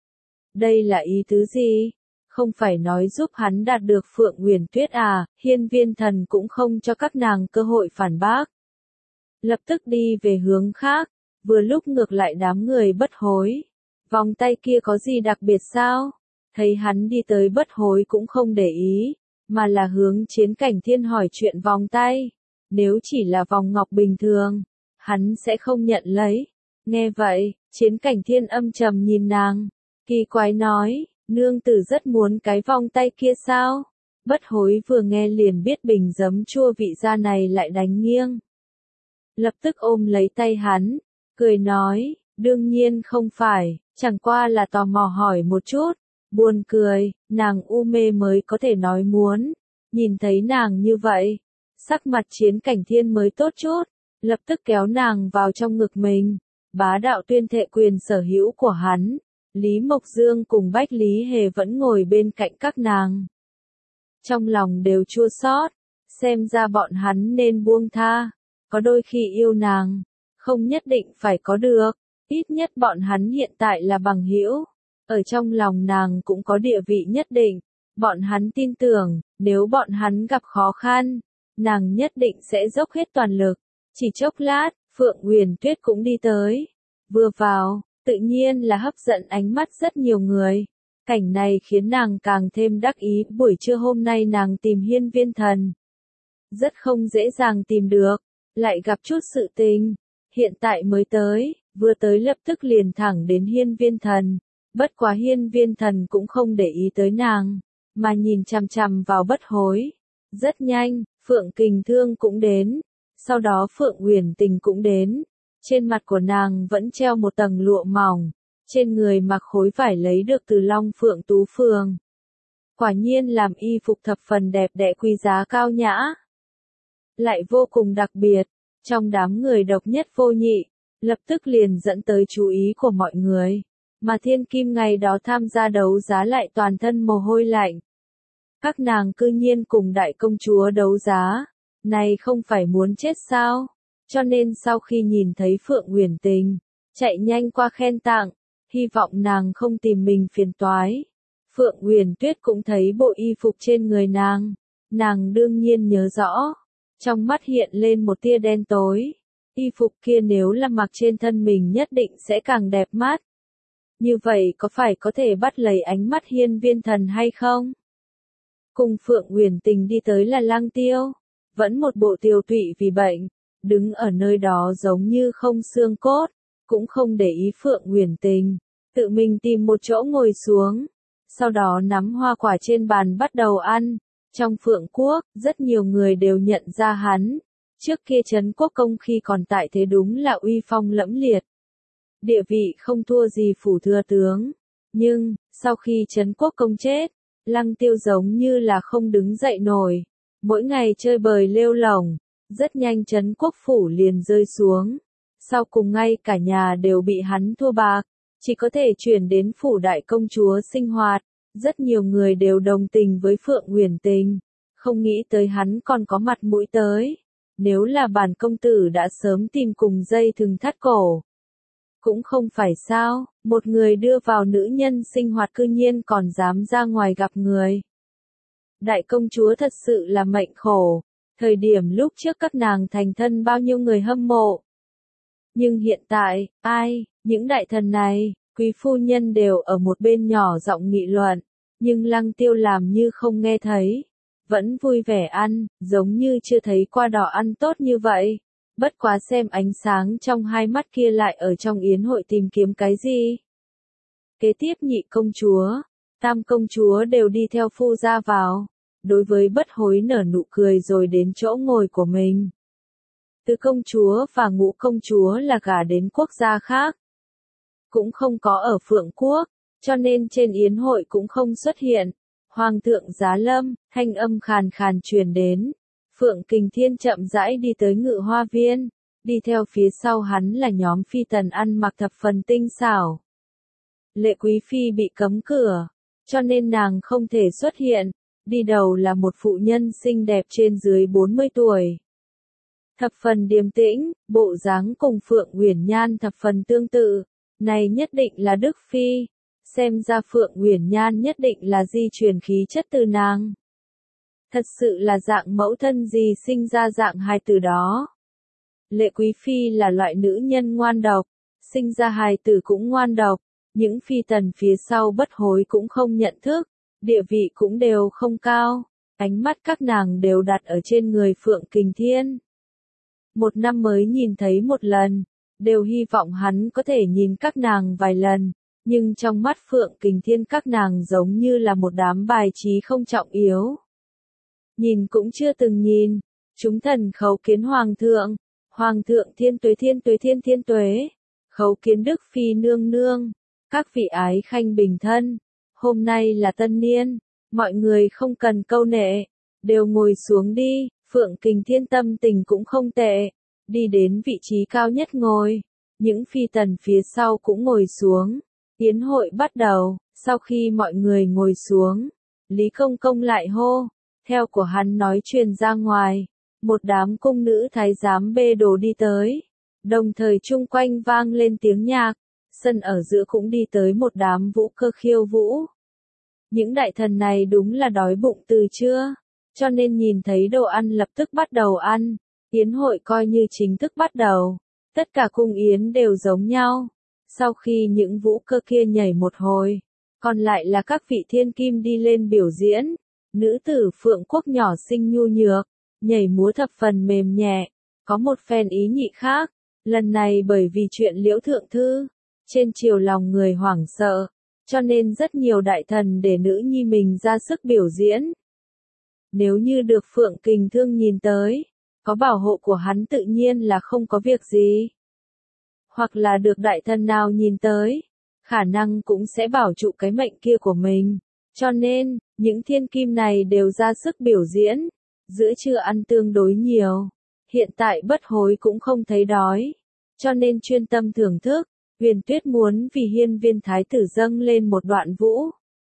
Đây là ý tứ gì? Không phải nói giúp hắn đạt được Phượng Uyển Tuyết à? Hiên Viên Thần cũng không cho các nàng cơ hội phản bác. Lập tức đi về hướng khác, vừa lúc ngược lại đám người Bất Hối. Vòng tay kia có gì đặc biệt sao? Thấy hắn đi tới Bất Hối cũng không để ý, mà là hướng Chiến Cảnh Thiên hỏi chuyện vòng tay. Nếu chỉ là vòng ngọc bình thường, hắn sẽ không nhận lấy. Nghe vậy, Chiến Cảnh Thiên âm trầm nhìn nàng, kỳ quái nói, nương tử rất muốn cái vòng tay kia sao? Bất Hối vừa nghe liền biết bình giấm chua vị gia này lại đánh nghiêng. Lập tức ôm lấy tay hắn, cười nói, đương nhiên không phải, chẳng qua là tò mò hỏi một chút. Buồn cười, nàng u mê mới có thể nói muốn. Nhìn thấy nàng như vậy, sắc mặt Chiến Cảnh Thiên mới tốt chút, lập tức kéo nàng vào trong ngực mình, bá đạo tuyên thệ quyền sở hữu của hắn, Lý Mộc Dương cùng Bách Lý Hề vẫn ngồi bên cạnh các nàng. Trong lòng đều chua xót, xem ra bọn hắn nên buông tha, có đôi khi yêu nàng, không nhất định phải có được, ít nhất bọn hắn hiện tại là bằng hữu, ở trong lòng nàng cũng có địa vị nhất định, bọn hắn tin tưởng, nếu bọn hắn gặp khó khăn, nàng nhất định sẽ dốc hết toàn lực. Chỉ chốc lát, Phượng Uyển Tuyết cũng đi tới, vừa vào, tự nhiên là hấp dẫn ánh mắt rất nhiều người. Cảnh này khiến nàng càng thêm đắc ý, buổi trưa hôm nay nàng tìm Hiên Viên Thần. Rất không dễ dàng tìm được, lại gặp chút sự tình, hiện tại mới tới, vừa tới lập tức liền thẳng đến Hiên Viên Thần. Bất quá Hiên Viên Thần cũng không để ý tới nàng, mà nhìn chằm chằm vào Bất Hối. Rất nhanh, Phượng Kình Thương cũng đến, sau đó Phượng Uyển Tình cũng đến. Trên mặt của nàng vẫn treo một tầng lụa mỏng, trên người mặc khối vải lấy được từ Long Phượng Tú Phường. Quả nhiên làm y phục thập phần đẹp đẽ quý giá cao nhã, lại vô cùng đặc biệt, trong đám người độc nhất vô nhị, lập tức liền dẫn tới chú ý của mọi người. Mà Thiên Kim ngày đó tham gia đấu giá lại toàn thân mồ hôi lạnh. Các nàng cư nhiên cùng đại công chúa đấu giá, này không phải muốn chết sao? Cho nên sau khi nhìn thấy Phượng Uyển Tình, chạy nhanh qua khen tặng, hy vọng nàng không tìm mình phiền toái. Phượng Uyển Tuyết cũng thấy bộ y phục trên người nàng, nàng đương nhiên nhớ rõ, trong mắt hiện lên một tia đen tối, y phục kia nếu là mặc trên thân mình nhất định sẽ càng đẹp mắt. Như vậy có phải có thể bắt lấy ánh mắt Hiên Viên Thần hay không? Cùng Phượng Uyển Tình đi tới là Lăng Tiêu, vẫn một bộ tiều tụy vì bệnh, đứng ở nơi đó giống như không xương cốt, cũng không để ý Phượng Uyển Tình, tự mình tìm một chỗ ngồi xuống, sau đó nắm hoa quả trên bàn bắt đầu ăn. Trong Phượng Quốc, rất nhiều người đều nhận ra hắn, trước kia Trấn Quốc Công khi còn tại thế đúng là uy phong lẫm liệt, địa vị không thua gì phủ thừa tướng, nhưng, sau khi Trấn Quốc Công chết, Lăng Tiêu giống như là không đứng dậy nổi, mỗi ngày chơi bời lêu lổng, rất nhanh Trấn Quốc Phủ liền rơi xuống, sau cùng ngay cả nhà đều bị hắn thua bạc, chỉ có thể chuyển đến Phủ Đại Công Chúa sinh hoạt, rất nhiều người đều đồng tình với Phượng Uyển Tình, không nghĩ tới hắn còn có mặt mũi tới, nếu là bản công tử đã sớm tìm cùng dây thừng thắt cổ. Cũng không phải sao, một người đưa vào nữ nhân sinh hoạt cư nhiên còn dám ra ngoài gặp người. Đại công chúa thật sự là mệnh khổ, thời điểm lúc trước các nàng thành thân bao nhiêu người hâm mộ. Nhưng hiện tại, ai, những đại thần này, quý phu nhân đều ở một bên nhỏ giọng nghị luận, nhưng Lăng Tiêu làm như không nghe thấy, vẫn vui vẻ ăn, giống như chưa thấy qua đỏ ăn tốt như vậy. Bất quá xem ánh sáng trong hai mắt kia lại ở trong yến hội tìm kiếm cái gì. Kế tiếp nhị công chúa, tam công chúa đều đi theo phu gia vào, đối với Bất Hối nở nụ cười rồi đến chỗ ngồi của mình. Tứ công chúa và ngũ công chúa là gả đến quốc gia khác, cũng không có ở Phượng Quốc, cho nên trên yến hội cũng không xuất hiện. Hoàng thượng giá lâm, thanh âm khàn khàn truyền đến. Phượng Kình Thiên chậm rãi đi tới Ngự Hoa Viên, đi theo phía sau hắn là nhóm phi tần ăn mặc thập phần tinh xảo. Lệ Quý Phi bị cấm cửa, cho nên nàng không thể xuất hiện, đi đầu là một phụ nhân xinh đẹp trên dưới bốn mươi tuổi. Thập phần điềm tĩnh, bộ dáng cùng Phượng Uyển Nhan thập phần tương tự, này nhất định là Đức Phi, xem ra Phượng Uyển Nhan nhất định là di truyền khí chất từ nàng. Thật sự là dạng mẫu thân gì sinh ra dạng hài tử đó. Lệ Quý Phi là loại nữ nhân ngoan độc, sinh ra hài tử cũng ngoan độc, những phi tần phía sau Bất Hối cũng không nhận thức, địa vị cũng đều không cao, ánh mắt các nàng đều đặt ở trên người Phượng Kình Thiên. Một năm mới nhìn thấy một lần, đều hy vọng hắn có thể nhìn các nàng vài lần, nhưng trong mắt Phượng Kình Thiên các nàng giống như là một đám bài trí không trọng yếu. Nhìn cũng chưa từng nhìn, chúng thần khấu kiến Hoàng thượng, Hoàng thượng thiên tuế thiên tuế thiên thiên tuế, khấu kiến Đức Phi nương nương, các vị ái khanh bình thân, hôm nay là tân niên, mọi người không cần câu nệ, đều ngồi xuống đi. Phượng Kình Thiên tâm tình cũng không tệ, đi đến vị trí cao nhất ngồi, những phi tần phía sau cũng ngồi xuống, Yến hội bắt đầu, sau khi mọi người ngồi xuống, Lý Công Công lại hô, theo của hắn nói truyền ra ngoài, một đám cung nữ thái giám bê đồ đi tới, đồng thời chung quanh vang lên tiếng nhạc, sân ở giữa cũng đi tới một đám vũ cơ khiêu vũ. Những đại thần này đúng là đói bụng từ trưa, cho nên nhìn thấy đồ ăn lập tức bắt đầu ăn, yến hội coi như chính thức bắt đầu, tất cả cung yến đều giống nhau. Sau khi những vũ cơ kia nhảy một hồi, còn lại là các vị thiên kim đi lên biểu diễn, nữ tử Phượng Quốc nhỏ xinh nhu nhược, nhảy múa thập phần mềm nhẹ, có một phen ý nhị khác, lần này bởi vì chuyện Liễu Thượng Thư, trên triều lòng người hoảng sợ, cho nên rất nhiều đại thần để nữ nhi mình ra sức biểu diễn. Nếu như được Phượng Kình Thương nhìn tới, có bảo hộ của hắn tự nhiên là không có việc gì. Hoặc là được đại thần nào nhìn tới, khả năng cũng sẽ bảo trụ cái mệnh kia của mình. Cho nên, những thiên kim này đều ra sức biểu diễn, giữa trưa ăn tương đối nhiều. Hiện tại Bất Hối cũng không thấy đói, cho nên chuyên tâm thưởng thức. Huyền Tuyết muốn vì Hiên Viên Thái tử dâng lên một đoạn vũ.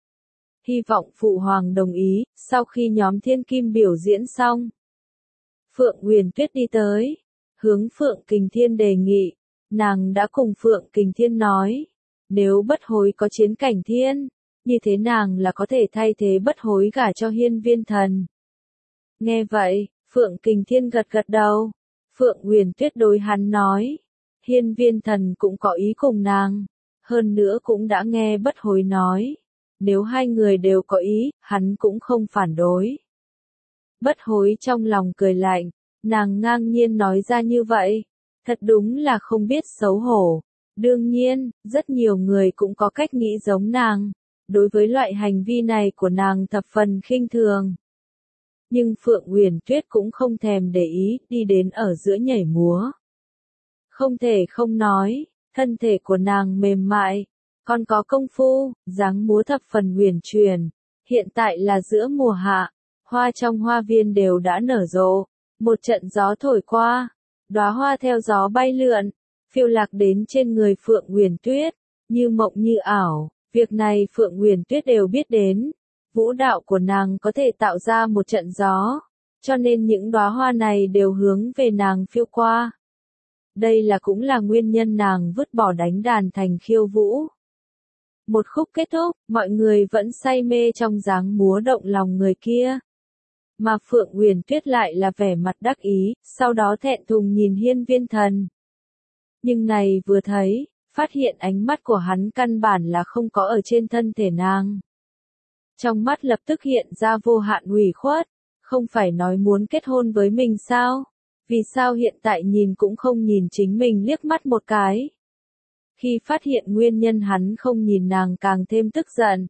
Hy vọng Phụ Hoàng đồng ý, sau khi nhóm thiên kim biểu diễn xong. Phượng Huyền Tuyết đi tới, hướng Phượng Kình Thiên đề nghị, nàng đã cùng Phượng Kình Thiên nói, nếu Bất Hối có chiến cảnh thiên, như thế nàng là có thể thay thế Bất Hối gả cho Hiên Viên Thần. Nghe vậy, Phượng Kình Thiên gật gật đầu, Phượng Huyền Tuyết đối hắn nói, Hiên Viên Thần cũng có ý cùng nàng, hơn nữa cũng đã nghe Bất Hối nói, nếu hai người đều có ý, hắn cũng không phản đối. Bất Hối trong lòng cười lạnh, nàng ngang nhiên nói ra như vậy, thật đúng là không biết xấu hổ. Đương nhiên, rất nhiều người cũng có cách nghĩ giống nàng, đối với loại hành vi này của nàng thập phần khinh thường. Nhưng Phượng Huyền Tuyết cũng không thèm để ý, đi đến ở giữa nhảy múa. Không thể không nói, thân thể của nàng mềm mại, còn có công phu, dáng múa thập phần huyền truyền. Hiện tại là giữa mùa hạ, hoa trong hoa viên đều đã nở rộ, một trận gió thổi qua, đóa hoa theo gió bay lượn, phiêu lạc đến trên người Phượng Huyền Tuyết, như mộng như ảo, việc này Phượng Huyền Tuyết đều biết đến. Vũ đạo của nàng có thể tạo ra một trận gió, cho nên những đóa hoa này đều hướng về nàng phiêu qua. Đây là cũng là nguyên nhân nàng vứt bỏ đánh đàn thành khiêu vũ. Một khúc kết thúc, mọi người vẫn say mê trong dáng múa động lòng người kia. Mà Phượng Huyền Tuyết lại là vẻ mặt đắc ý, sau đó thẹn thùng nhìn Hiên Viên Thần. Nhưng này vừa thấy, phát hiện ánh mắt của hắn căn bản là không có ở trên thân thể nàng. Trong mắt lập tức hiện ra vô hạn ủy khuất, không phải nói muốn kết hôn với mình sao? Vì sao hiện tại nhìn cũng không nhìn chính mình liếc mắt một cái? Khi phát hiện nguyên nhân hắn không nhìn nàng càng thêm tức giận.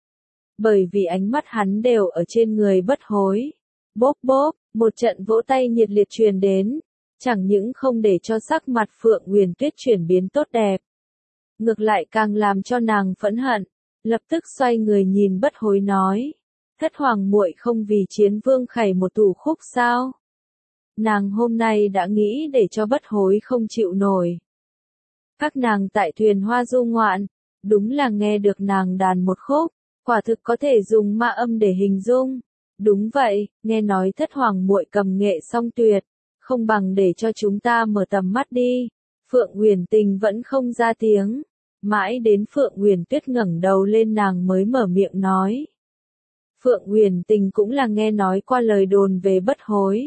Bởi vì ánh mắt hắn đều ở trên người Bất Hối. Bốp bốp, một trận vỗ tay nhiệt liệt truyền đến, chẳng những không để cho sắc mặt Phượng Huyền Tuyết chuyển biến tốt đẹp. Ngược lại càng làm cho nàng phẫn hận, lập tức xoay người nhìn Bất Hối nói, thất hoàng muội không vì Chiến Vương khảy một tủ khúc sao? Nàng hôm nay đã nghĩ để cho Bất Hối không chịu nổi. Các nàng tại thuyền hoa du ngoạn, đúng là nghe được nàng đàn một khúc, quả thực có thể dùng ma âm để hình dung. Đúng vậy, nghe nói thất hoàng muội cầm nghệ song tuyệt, không bằng để cho chúng ta mở tầm mắt đi. Phượng Huyền Tình vẫn không ra tiếng, mãi đến Phượng Huyền Tuyết ngẩng đầu lên nàng mới mở miệng nói. Phượng Huyền Tình cũng là nghe nói qua lời đồn về Bất Hối.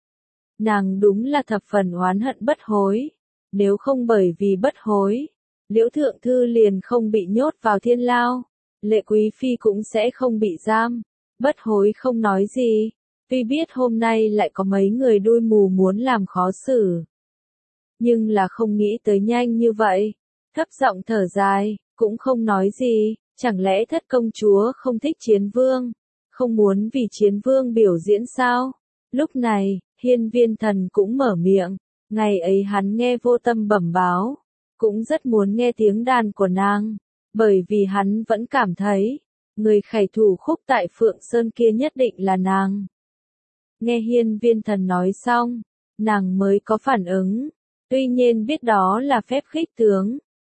Nàng đúng là thập phần oán hận Bất Hối, nếu không bởi vì Bất Hối, Liễu Thượng Thư liền không bị nhốt vào thiên lao, Lệ Quý Phi cũng sẽ không bị giam. Bất Hối không nói gì, tuy biết hôm nay lại có mấy người đuôi mù muốn làm khó xử. Nhưng là không nghĩ tới nhanh như vậy, thấp giọng thở dài, cũng không nói gì, chẳng lẽ thất công chúa không thích Chiến Vương, không muốn vì Chiến Vương biểu diễn sao? Lúc này, Hiên Viên Thần cũng mở miệng, ngày ấy hắn nghe Vô Tâm bẩm báo, cũng rất muốn nghe tiếng đàn của nàng, bởi vì hắn vẫn cảm thấy, người khải thủ khúc tại Phượng Sơn kia nhất định là nàng. Nghe Hiên Viên Thần nói xong, nàng mới có phản ứng, tuy nhiên biết đó là phép khích tướng,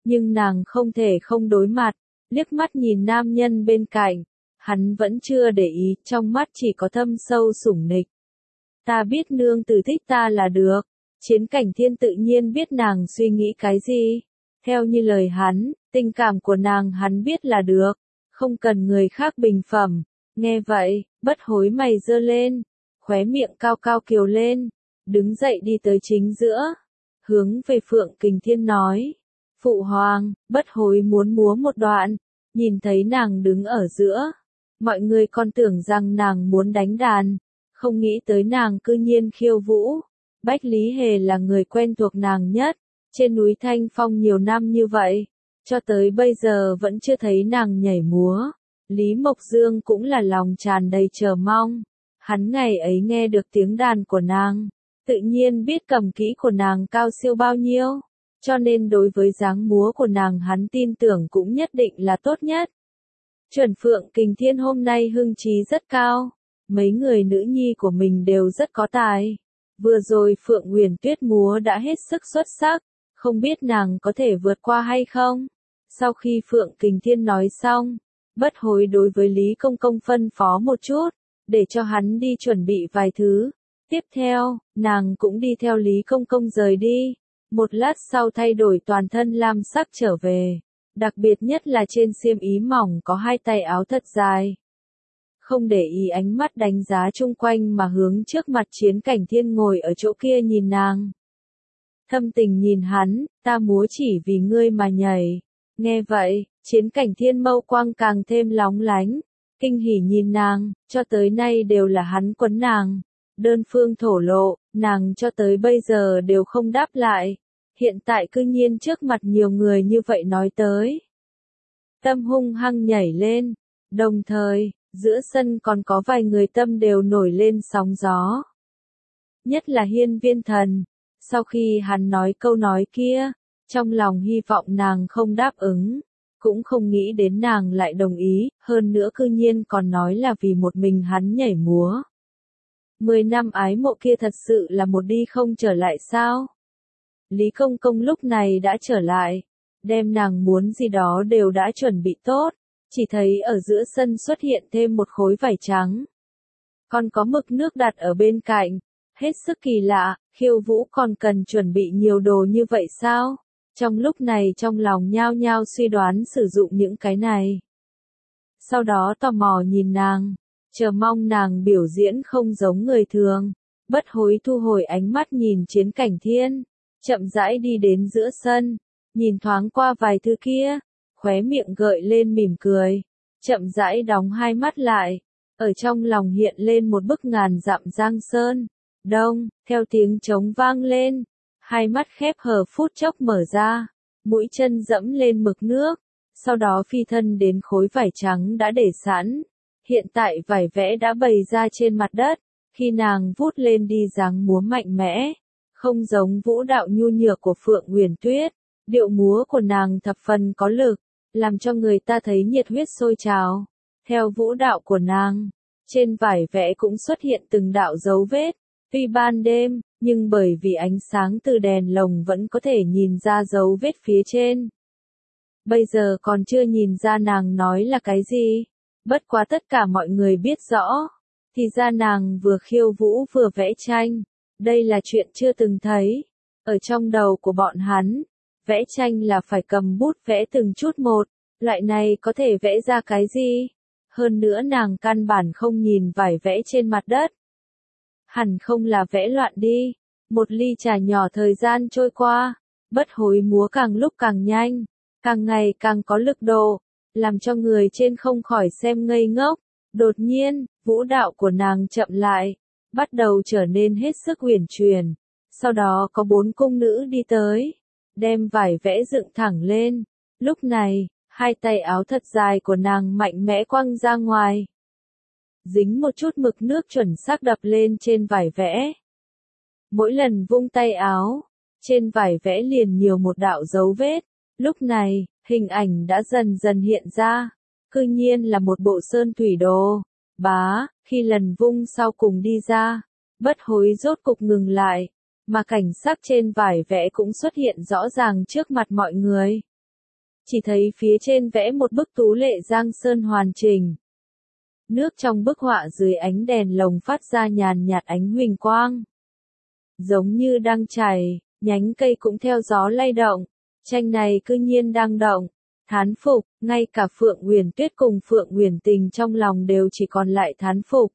nhưng nàng không thể không đối mặt, liếc mắt nhìn nam nhân bên cạnh, hắn vẫn chưa để ý, trong mắt chỉ có thâm sâu sủng nịch. Ta biết nương tử thích ta là được, Chiến Cảnh Thiên tự nhiên biết nàng suy nghĩ cái gì, theo như lời hắn, tình cảm của nàng hắn biết là được, không cần người khác bình phẩm, nghe vậy, Bất Hối mày giơ lên, khóe miệng cao cao kiều lên, đứng dậy đi tới chính giữa, hướng về Phượng Kình Thiên nói, Phụ Hoàng, Bất Hối muốn múa một đoạn, nhìn thấy nàng đứng ở giữa, mọi người còn tưởng rằng nàng muốn đánh đàn, không nghĩ tới nàng cư nhiên khiêu vũ. Bách Lý Hề là người quen thuộc nàng nhất, trên núi Thanh Phong nhiều năm như vậy, cho tới bây giờ vẫn chưa thấy nàng nhảy múa. Lý Mộc Dương cũng là lòng tràn đầy chờ mong, hắn ngày ấy nghe được tiếng đàn của nàng, tự nhiên biết cầm kỹ của nàng cao siêu bao nhiêu, cho nên đối với dáng múa của nàng hắn tin tưởng cũng nhất định là tốt nhất. Chuẩn Phượng Kình Thiên hôm nay hưng trí rất cao, mấy người nữ nhi của mình đều rất có tài. Vừa rồi Phượng Huyền Tuyết múa đã hết sức xuất sắc, không biết nàng có thể vượt qua hay không. Sau khi Phượng Kình Thiên nói xong, Bất Hối đối với Lý Công Công phân phó một chút, để cho hắn đi chuẩn bị vài thứ. Tiếp theo, nàng cũng đi theo Lý Công Công rời đi. Một lát sau thay đổi toàn thân lam sắc trở về, đặc biệt nhất là trên xiêm ý mỏng có hai tay áo thật dài. Không để ý ánh mắt đánh giá chung quanh mà hướng trước mặt Chiến Cảnh Thiên ngồi ở chỗ kia nhìn nàng. Thâm tình nhìn hắn, ta múa chỉ vì ngươi mà nhảy. Nghe vậy, Chiến Cảnh Thiên mâu quang càng thêm lóng lánh, kinh hỉ nhìn nàng, cho tới nay đều là hắn quấn nàng. Đơn phương thổ lộ, nàng cho tới bây giờ đều không đáp lại. Hiện tại cư nhiên trước mặt nhiều người như vậy nói tới. Tâm hung hăng nhảy lên, đồng thời, giữa sân còn có vài người tâm đều nổi lên sóng gió. Nhất là Hiên Viên Thần, sau khi hắn nói câu nói kia, trong lòng hy vọng nàng không đáp ứng, cũng không nghĩ đến nàng lại đồng ý, hơn nữa cư nhiên còn nói là vì một mình hắn nhảy múa. Mười năm ái mộ kia thật sự là một đi không trở lại sao? Lý Công Công lúc này đã trở lại, đem nàng muốn gì đó đều đã chuẩn bị tốt, chỉ thấy ở giữa sân xuất hiện thêm một khối vải trắng. Còn có mực nước đặt ở bên cạnh, hết sức kỳ lạ, khiêu vũ còn cần chuẩn bị nhiều đồ như vậy sao? Trong lúc này trong lòng nhao nhao suy đoán sử dụng những cái này. Sau đó tò mò nhìn nàng, chờ mong nàng biểu diễn không giống người thường. Bất Hối thu hồi ánh mắt nhìn Chiến Cảnh Thiên, chậm rãi đi đến giữa sân, nhìn thoáng qua vài thứ kia, khóe miệng gợi lên mỉm cười, chậm rãi đóng hai mắt lại, ở trong lòng hiện lên một bức ngàn dặm giang sơn. Đông, theo tiếng trống vang lên, hai mắt khép hờ phút chốc mở ra, mũi chân dẫm lên mực nước, sau đó phi thân đến khối vải trắng đã để sẵn. Hiện tại vải vẽ đã bày ra trên mặt đất, khi nàng vút lên đi dáng múa mạnh mẽ, không giống vũ đạo nhu nhược của Phượng Huyền Tuyết, điệu múa của nàng thập phần có lực, làm cho người ta thấy nhiệt huyết sôi trào. Theo vũ đạo của nàng, trên vải vẽ cũng xuất hiện từng đạo dấu vết, tuy ban đêm, nhưng bởi vì ánh sáng từ đèn lồng vẫn có thể nhìn ra dấu vết phía trên. Bây giờ còn chưa nhìn ra nàng nói là cái gì, bất quá tất cả mọi người biết rõ, thì ra nàng vừa khiêu vũ vừa vẽ tranh, đây là chuyện chưa từng thấy. Ở trong đầu của bọn hắn, vẽ tranh là phải cầm bút vẽ từng chút một, loại này có thể vẽ ra cái gì? Hơn nữa nàng căn bản không nhìn vải vẽ trên mặt đất. Hẳn không là vẽ loạn đi. Một ly trà nhỏ thời gian trôi qua, Bất Hối múa càng lúc càng nhanh, càng ngày càng có lực độ, làm cho người trên không khỏi xem ngây ngốc. Đột nhiên, vũ đạo của nàng chậm lại, bắt đầu trở nên hết sức uyển chuyển. Sau đó có bốn cung nữ đi tới, đem vải vẽ dựng thẳng lên. Lúc này, hai tay áo thật dài của nàng mạnh mẽ quăng ra ngoài. Dính một chút mực nước chuẩn xác đập lên trên vải vẽ. Mỗi lần vung tay áo, trên vải vẽ liền nhiều một đạo dấu vết. Lúc này, hình ảnh đã dần dần hiện ra. Cư nhiên là một bộ sơn thủy đồ. Bá, khi lần vung sau cùng đi ra, Bất Hối rốt cục ngừng lại, mà cảnh sắc trên vải vẽ cũng xuất hiện rõ ràng trước mặt mọi người. chỉ thấy phía trên vẽ một bức tú lệ giang sơn hoàn chỉnh. Nước trong bức họa dưới ánh đèn lồng phát ra nhàn nhạt ánh huỳnh quang. Giống như đang chảy, nhánh cây cũng theo gió lay động, tranh này cư nhiên đang động. Thán phục, ngay cả Phượng Uyển Tuyết cùng Phượng Uyển Tình trong lòng đều chỉ còn lại thán phục.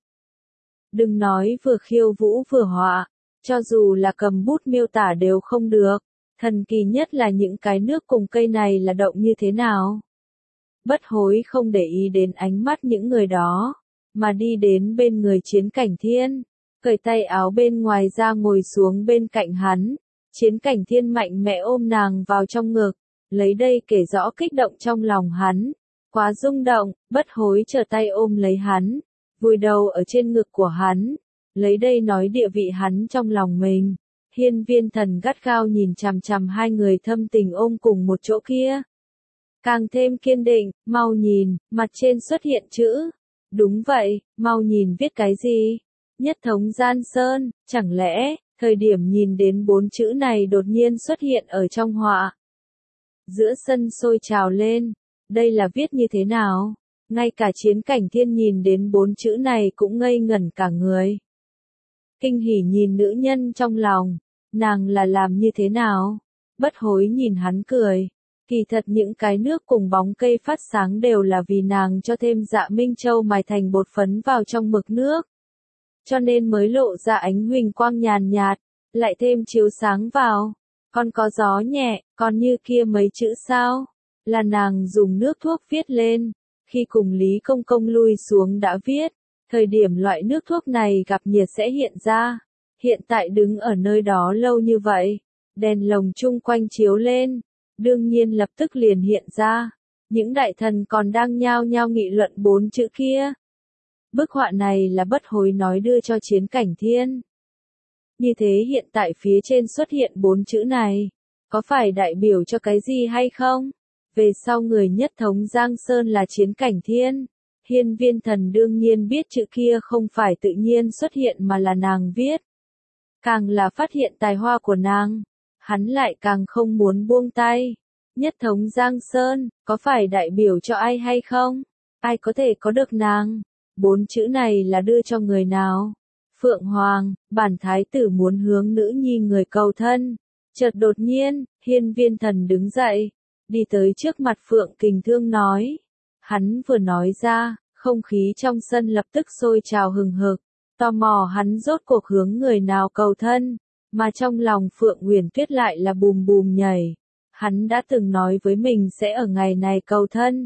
Đừng nói vừa khiêu vũ vừa họa, cho dù là cầm bút miêu tả đều không được, thần kỳ nhất là những cái nước cùng cây này là động như thế nào. Bất hối không để ý đến ánh mắt những người đó, mà đi đến bên người Chiến Cảnh Thiên, cởi tay áo bên ngoài ra ngồi xuống bên cạnh hắn. Chiến Cảnh Thiên mạnh mẽ ôm nàng vào trong ngực, lấy đây kể rõ kích động trong lòng hắn. Quá rung động, bất hối trở tay ôm lấy hắn, vùi đầu ở trên ngực của hắn, lấy đây nói địa vị hắn trong lòng mình. Hiên Viên Thần gắt gao nhìn chằm chằm hai người thâm tình ôm cùng một chỗ kia. Càng thêm kiên định, mau nhìn, mặt trên xuất hiện chữ. Đúng vậy, mau nhìn viết cái gì? Nhất thống Gian Sơn, chẳng lẽ, thời điểm nhìn đến bốn chữ này đột nhiên xuất hiện ở trong họa. Giữa sân sôi trào lên, đây là viết như thế nào? Ngay cả Chiến Cảnh Thiên nhìn đến bốn chữ này cũng ngây ngẩn cả người. Kinh hỉ nhìn nữ nhân trong lòng, nàng là làm như thế nào? Bất hối nhìn hắn cười. Kỳ thật những cái nước cùng bóng cây phát sáng đều là vì nàng cho thêm Dạ Minh Châu mài thành bột phấn vào trong mực nước. Cho nên mới lộ ra ánh huỳnh quang nhàn nhạt, lại thêm chiếu sáng vào. Còn có gió nhẹ, còn như kia mấy chữ sao? Là nàng dùng nước thuốc viết lên. Khi cùng Lý Công Công lui xuống đã viết. Thời điểm loại nước thuốc này gặp nhiệt sẽ hiện ra. Hiện tại đứng ở nơi đó lâu như vậy. Đèn lồng chung quanh chiếu lên. Đương nhiên lập tức liền hiện ra. Những đại thần còn đang nhao nhao nghị luận bốn chữ kia. Bức họa này là bất hối nói đưa cho Chiến Cảnh Thiên. Như thế hiện tại phía trên xuất hiện bốn chữ này. Có phải đại biểu cho cái gì hay không? Về sau người nhất thống Giang Sơn là Chiến Cảnh Thiên. Hiên Viên Thần đương nhiên biết chữ kia không phải tự nhiên xuất hiện mà là nàng viết. Càng là phát hiện tài hoa của nàng, hắn lại càng không muốn buông tay. Nhất thống Giang Sơn, có phải đại biểu cho ai hay không? Ai có thể có được nàng? Bốn chữ này là đưa cho người nào? Phượng Hoàng, bản thái tử muốn hướng nữ nhi người cầu thân. Chợt đột nhiên, Hiên Viên Thần đứng dậy, đi tới trước mặt Phượng Kình Thương nói. Hắn vừa nói ra, không khí trong sân lập tức sôi trào hừng hực, tò mò hắn rốt cuộc hướng người nào cầu thân, mà trong lòng Phượng Uyển Tuyết lại là bùm bùm nhảy. Hắn đã từng nói với mình sẽ ở ngày này cầu thân.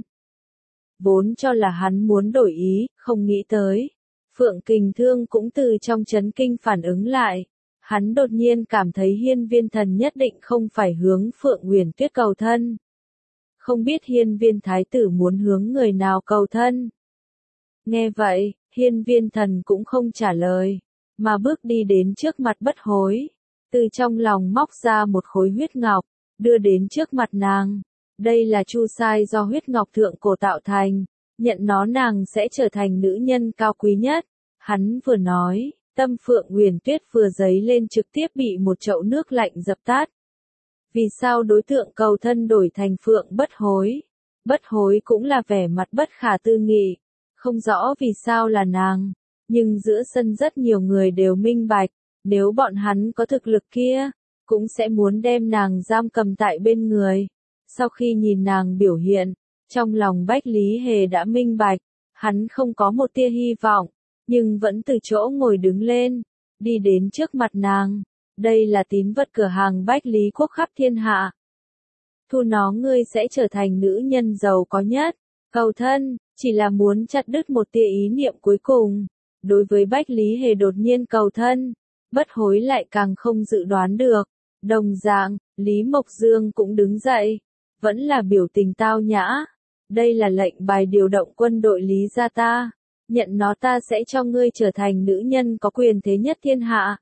Vốn cho là hắn muốn đổi ý, không nghĩ tới. Phượng Kình Thương cũng từ trong chấn kinh phản ứng lại. Hắn đột nhiên cảm thấy Hiên Viên Thần nhất định không phải hướng Phượng Uyển Tuyết cầu thân. Không biết Hiên Viên Thái tử muốn hướng người nào cầu thân. Nghe vậy, Hiên Viên Thần cũng không trả lời, mà bước đi đến trước mặt bất hối. Từ trong lòng móc ra một khối huyết ngọc, đưa đến trước mặt nàng. Đây là chu sai do huyết ngọc thượng cổ tạo thành, nhận nó nàng sẽ trở thành nữ nhân cao quý nhất. Hắn vừa nói, tâm Phượng Uyển Tuyết vừa giấy lên trực tiếp bị một chậu nước lạnh dập tắt. Vì sao đối tượng cầu thân đổi thành Phượng Bất Hối? Bất Hối cũng là vẻ mặt bất khả tư nghị, không rõ vì sao là nàng, nhưng giữa sân rất nhiều người đều minh bạch, nếu bọn hắn có thực lực kia, cũng sẽ muốn đem nàng giam cầm tại bên người. Sau khi nhìn nàng biểu hiện, trong lòng Bách Lý Hề đã minh bạch, hắn không có một tia hy vọng, nhưng vẫn từ chỗ ngồi đứng lên, đi đến trước mặt nàng. Đây là tín vật cửa hàng Bách Lý Quốc khắp thiên hạ. Thu nó ngươi sẽ trở thành nữ nhân giàu có nhất. Cầu thân, chỉ là muốn chặt đứt một tia ý niệm cuối cùng. Đối với Bách Lý Hề đột nhiên cầu thân, bất hối lại càng không dự đoán được. Đồng dạng, Lý Mộc Dương cũng đứng dậy. Vẫn là biểu tình tao nhã. Đây là lệnh bài điều động quân đội Lý gia ta. Nhận nó ta sẽ cho ngươi trở thành nữ nhân có quyền thế nhất thiên hạ.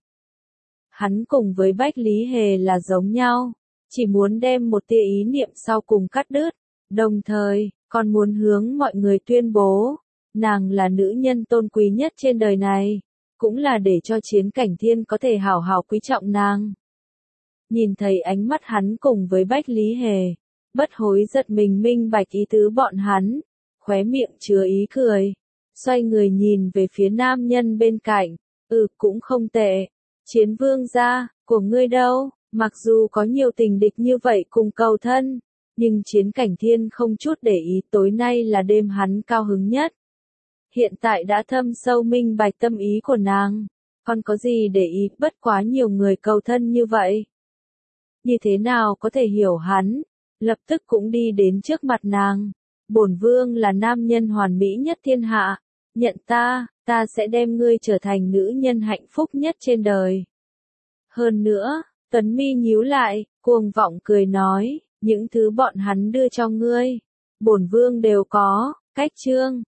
Hắn cùng với Bách Lý Hề là giống nhau, chỉ muốn đem một tia ý niệm sau cùng cắt đứt, đồng thời, còn muốn hướng mọi người tuyên bố, nàng là nữ nhân tôn quý nhất trên đời này, cũng là để cho Chiến Cảnh Thiên có thể hảo hảo quý trọng nàng. Nhìn thấy ánh mắt hắn cùng với Bách Lý Hề, Bất hối giật mình minh bạch ý tứ bọn hắn, khóe miệng chứa ý cười, xoay người nhìn về phía nam nhân bên cạnh, ừ cũng không tệ, Chiến vương gia, của ngươi đâu, mặc dù có nhiều tình địch như vậy cùng cầu thân, nhưng Chiến Cảnh Thiên không chút để ý, tối nay là đêm hắn cao hứng nhất. Hiện tại đã thâm sâu minh bạch tâm ý của nàng, còn có gì để ý, bất quá nhiều người cầu thân như vậy. Như thế nào có thể hiểu hắn, lập tức cũng đi đến trước mặt nàng. Bổn vương là nam nhân hoàn mỹ nhất thiên hạ, nhận ta, ta sẽ đem ngươi trở thành nữ nhân hạnh phúc nhất trên đời. Hơn nữa, Tuấn mi nhíu lại, cuồng vọng cười nói, những thứ bọn hắn đưa cho ngươi, bổn vương đều có, cách chương.